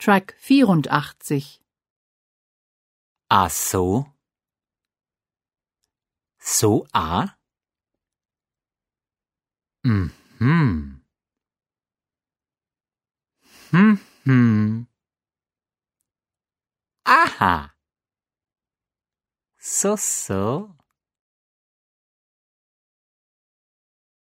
Track 84. Ach so? So a? Mhm. Mhm. Aha. So.